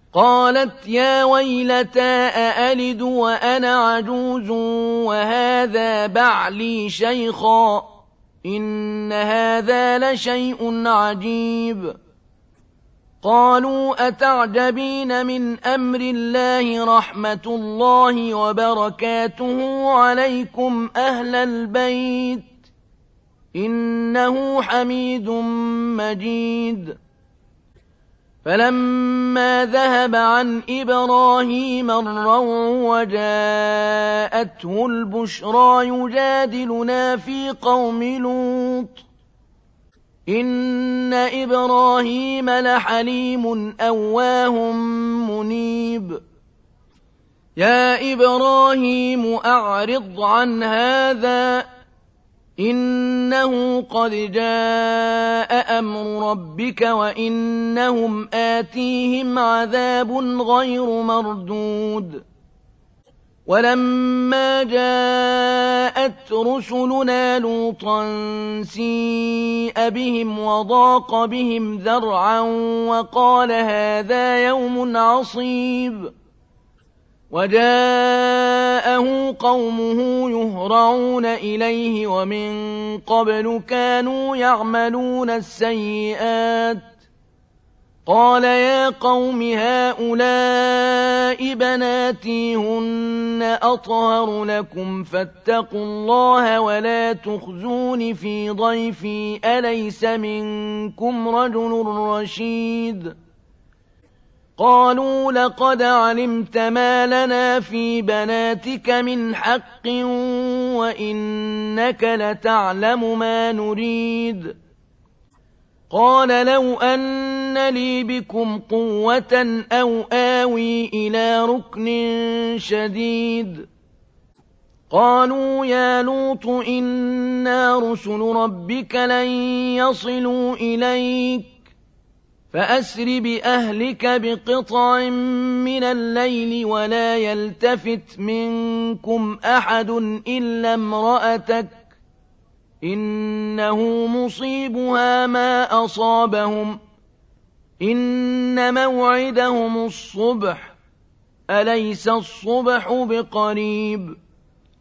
قالت يا ويلتى أألد وأنا عجوز وهذا بعلي شيخا إن هذا لشيء عجيب. قالوا أتعجبين من أمر الله رحمة الله وبركاته عليكم أهل البيت إنه حميد مجيد. فلما ذهب عن إبراهيم الروع وجاءته البشرى يجادلنا في قوم لوط إن إبراهيم لحليم أواه منيب. يا إبراهيم أعرض عن هذا إنه قد جاء أمر ربك وإنهم آتيهم عذاب غير مردود. ولما جاءت رسلنا لوطا سيء بهم وضاق بهم ذرعا وقال هذا يوم عصيب. وجاءه قومه يهرعون إليه ومن قبل كانوا يعملون السيئات. قال يا قوم هؤلاء بناتي هن أطهر لكم فاتقوا الله ولا تخزون في ضيفي أليس منكم رجل رشيد. قالوا لقد علمت ما لنا في بناتك من حق وإنك لتعلم ما نريد. قال لو أن لي بكم قوة أو آوي إلى ركن شديد. قالوا يا لوط إنا رسل ربك لن يصلوا إليك فأسر بأهلك بقطع من الليل ولا يلتفت منكم أحد إلا امرأتك إنه مصيبها ما أصابهم إن موعدهم الصبح أليس الصبح بقريب.